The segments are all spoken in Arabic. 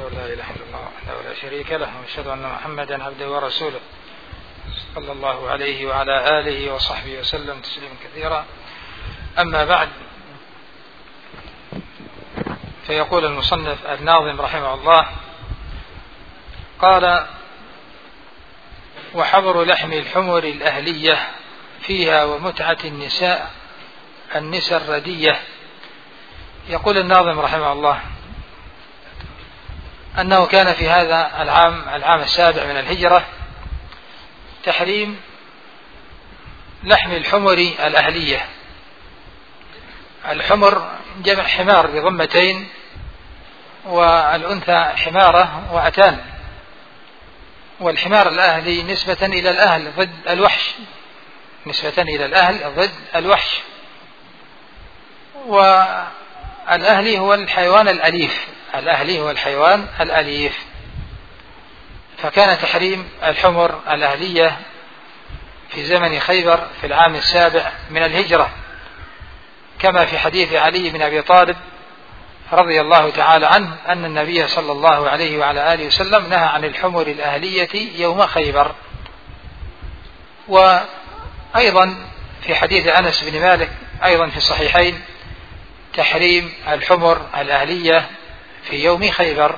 أن لا إله إلا الله وحده لا شريك له وأشهد أن محمدا عبده ورسوله صلى الله عليه وعلى آله وصحبه وسلم تسليما كثيرا. أما بعد، فيقول المصنف الناظم رحمه الله قال: وحبر لحم الحمر الأهلية فيها ومتعة النساء الردية. يقول الناظم رحمه الله أنه كان في هذا العام السابع من الهجرة تحريم لحم الحمر الأهلية. الحمر جمع حمار بضمتين، والأنثى حمارة وأتان، والحمار الأهلي نسبة إلى الأهل ضد الوحش، الوحش. والأهلي هو الحيوان الأليف، فكان تحريم الحمر الأهلية في زمن خيبر في العام السابع من الهجرة، كما في حديث علي بن أبي طالب رضي الله تعالى عنه أن النبي صلى الله عليه وعلى آله وسلم نهى عن الحمر الأهلية يوم خيبر. وأيضا في حديث أنس بن مالك أيضا في الصحيحين تحريم الحمر الأهلية في يوم خيبر.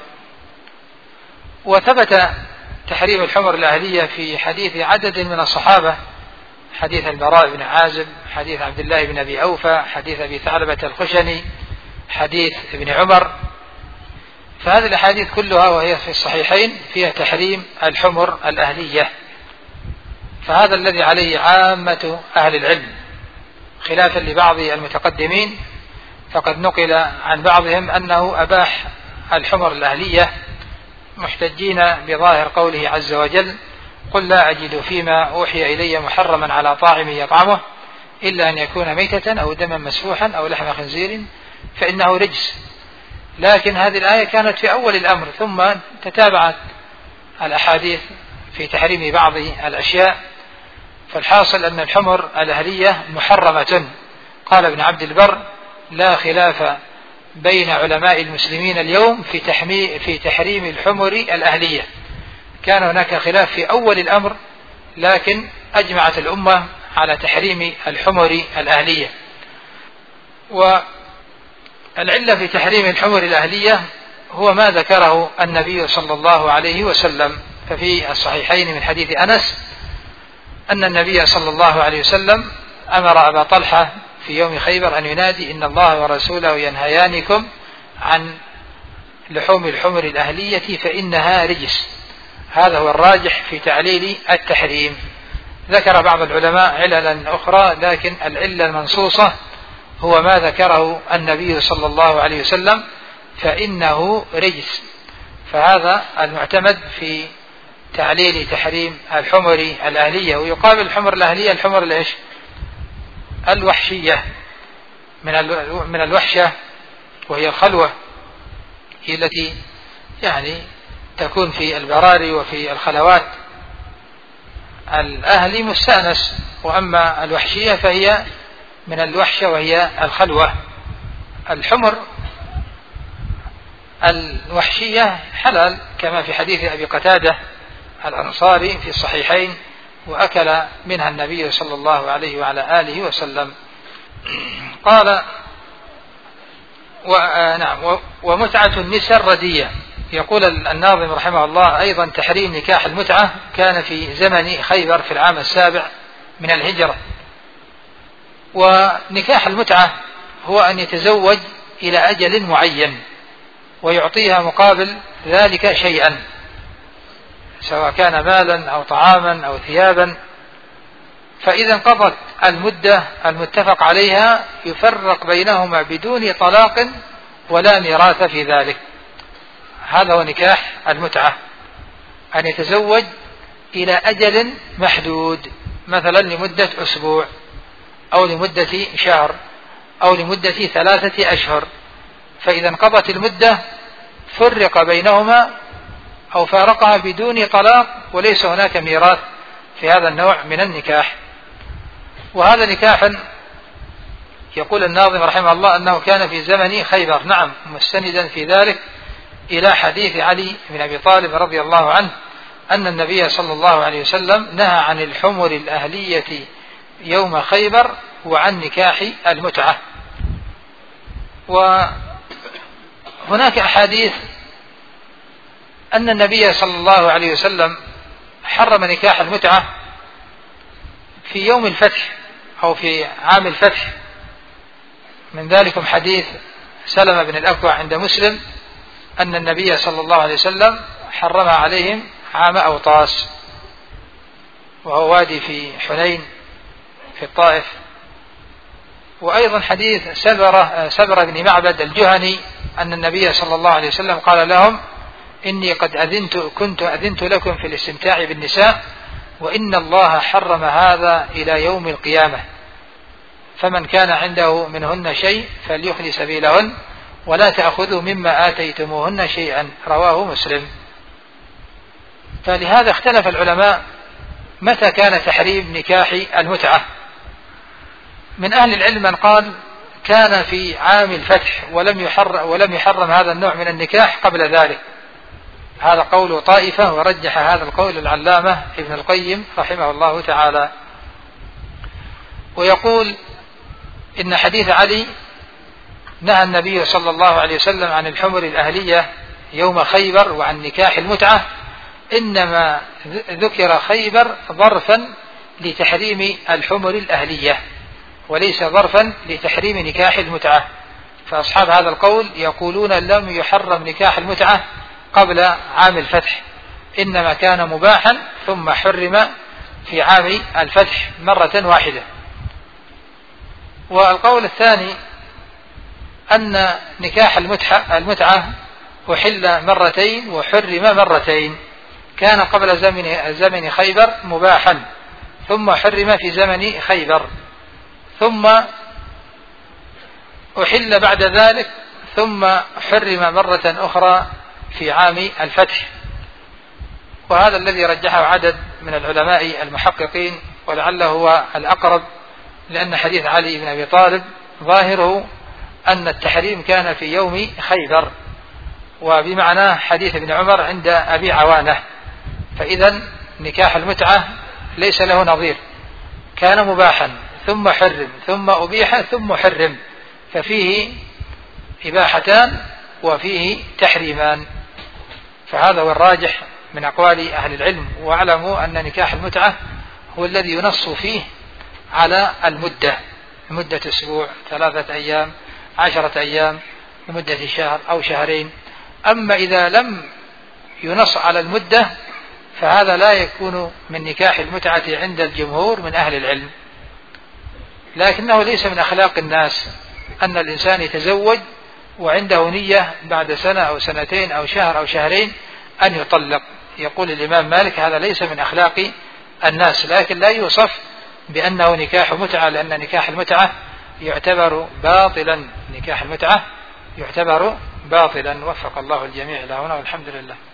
وثبت تحريم الحمر الأهلية في حديث عدد من الصحابة، حديث البراء بن عازب، حديث عبد الله بن أبي أوفى، حديث أبي ثعلبة الخشني، حديث ابن عمر. فهذه الأحاديث كلها وهي في الصحيحين فيها تحريم الحمر الأهلية. فهذا الذي عليه عامة أهل العلم، خلافا لبعض المتقدمين، فقد نقل عن بعضهم أنه أباح الحمر الأهلية محتجين بظاهر قوله عز وجل: قل لا أجد فيما أوحي إلي محرما على طاعم يطعمه إلا أن يكون ميتة أو دما مسفوحا أو لحم خنزير فإنه رجس. لكن هذه الآية كانت في أول الأمر، ثم تتابعت الأحاديث في تحريم بعض الأشياء. فالحاصل أن الحمر الأهلية محرمة. قال ابن عبد البر: لا خلاف بين علماء المسلمين اليوم في تحريم الحمر الأهلية. كان هناك خلاف في أول الأمر، لكن أجمعت الأمة على تحريم الحمر الأهلية. والعلة في تحريم الحمر الأهلية هو ما ذكره النبي صلى الله عليه وسلم. ففي الصحيحين من حديث أنس أن النبي صلى الله عليه وسلم أمر أبا طلحة في يوم خيبر أن ينادي: إن الله ورسوله ينهيانكم عن لحوم الحمر الأهلية فإنها رجس. هذا هو الراجح في تعليل التحريم. ذكر بعض العلماء عللا أخرى، لكن العلة المنصوصة هو ما ذكره النبي صلى الله عليه وسلم: فإنه رجس. فهذا المعتمد في تعليل تحريم الحمر الأهلية. ويقابل الحمر الأهلية الحمر الوحشية من الوحشة، وهي الخلوة، هي التي تكون في البراري وفي الخلوات. الأهلي مستأنس، وأما الوحشية فهي من الوحشة وهي الخلوة. الحمر الوحشية حلال، كما في حديث أبي قتادة الأنصاري في الصحيحين: وأكل منها النبي صلى الله عليه وعلى آله وسلم. قال: ومتعة النساء الردية. يقول الناظم رحمه الله أيضا تحريم نكاح المتعة كان في زمن خيبر في العام السابع من الهجرة. ونكاح المتعة هو أن يتزوج إلى أجل معين ويعطيها مقابل ذلك شيئا، سواء كان مالا أو طعاما أو ثيابا. فإذا انقضت المدة المتفق عليها يفرق بينهما بدون طلاق ولا ميراث في ذلك. هذا هو نكاح المتعة، أن يتزوج إلى أجل محدود، مثلا لمدة أسبوع أو لمدة شهر أو لمدة 3 أشهر. فإذا انقضت المدة فرق بينهما أو فارقها بدون طلاق، وليس هناك ميراث في هذا النوع من النكاح. وهذا نكاح يقول الناظم رحمه الله أنه كان في زمن خيبر، نعم، مستندا في ذلك إلى حديث علي بن أبي طالب رضي الله عنه أن النبي صلى الله عليه وسلم نهى عن الحمر الأهلية يوم خيبر وعن نكاح المتعة. وهناك أحاديث أن النبي صلى الله عليه وسلم حرم نكاح المتعة في يوم الفتح أو في عام الفتح، من ذلكم حديث سلمة بن الأكوع عند مسلم أن النبي صلى الله عليه وسلم حرمها عليهم عام أوطاس، وهو وادي في حنين في الطائف. وأيضا حديث سبرة بن معبد الجهني أن النبي صلى الله عليه وسلم قال لهم إني قد كنت أذنت لكم في الاستمتاع بالنساء وإن الله حرم هذا إلى يوم القيامة، فمن كان عنده منهن شيء فليخلي سبيلهن ولا تأخذوا مما آتيتموهن شيئا، رواه مسلم. فلهذا اختلف العلماء متى كان تحريم نكاح المتعة. من أهل العلم من قال كان في عام الفتح ولم يحرم هذا النوع من النكاح قبل ذلك، هذا قول طائفة، ورجح هذا القول العلامة ابن القيم رحمه الله تعالى. ويقول إن حديث علي نهى النبي صلى الله عليه وسلم عن الحمر الأهلية يوم خيبر وعن نكاح المتعة، إنما ذكر خيبر ظرفا لتحريم الحمر الأهلية وليس ظرفا لتحريم نكاح المتعة. فأصحاب هذا القول يقولون لم يحرم نكاح المتعة قبل عام الفتح، إنما كان مباحا ثم حرم في عام الفتح مرة واحدة. والقول الثاني أن نكاح المتعة أحل مرتين وحرم مرتين، كان قبل زمن خيبر مباحا ثم حرم في زمن خيبر ثم أحل بعد ذلك ثم حرم مرة أخرى في عام الفتح. وهذا الذي رجحه عدد من العلماء المحققين، ولعله هو الأقرب، لأن حديث علي بن أبي طالب ظاهره أن التحريم كان في يوم خيبر، وبمعنى حديث ابن عمر عند أبي عوانة. فإذا نكاح المتعة ليس له نظير، كان مباحا ثم حرم ثم أبيح ثم حرم، ففيه إباحتان وفيه تحريمان. فهذا هو الراجح من أقوال أهل العلم. واعلموا أن نكاح المتعة هو الذي ينص فيه على مدة أسبوع، 3 أيام، 10 أيام، لمدة شهر أو شهرين. أما إذا لم ينص على المدة فهذا لا يكون من نكاح المتعة عند الجمهور من أهل العلم. لكنه ليس من أخلاق الناس أن الإنسان يتزوج وعنده نية بعد سنة أو سنتين أو شهر أو شهرين أن يطلق. يقول الإمام مالك هذا ليس من أخلاق الناس، لكن لا يوصف بأنه نكاح متعة، لأن نكاح المتعة يعتبر باطلا، نكاح المتعة يعتبر باطلا. وفق الله الجميع إلى هنا والحمد لله.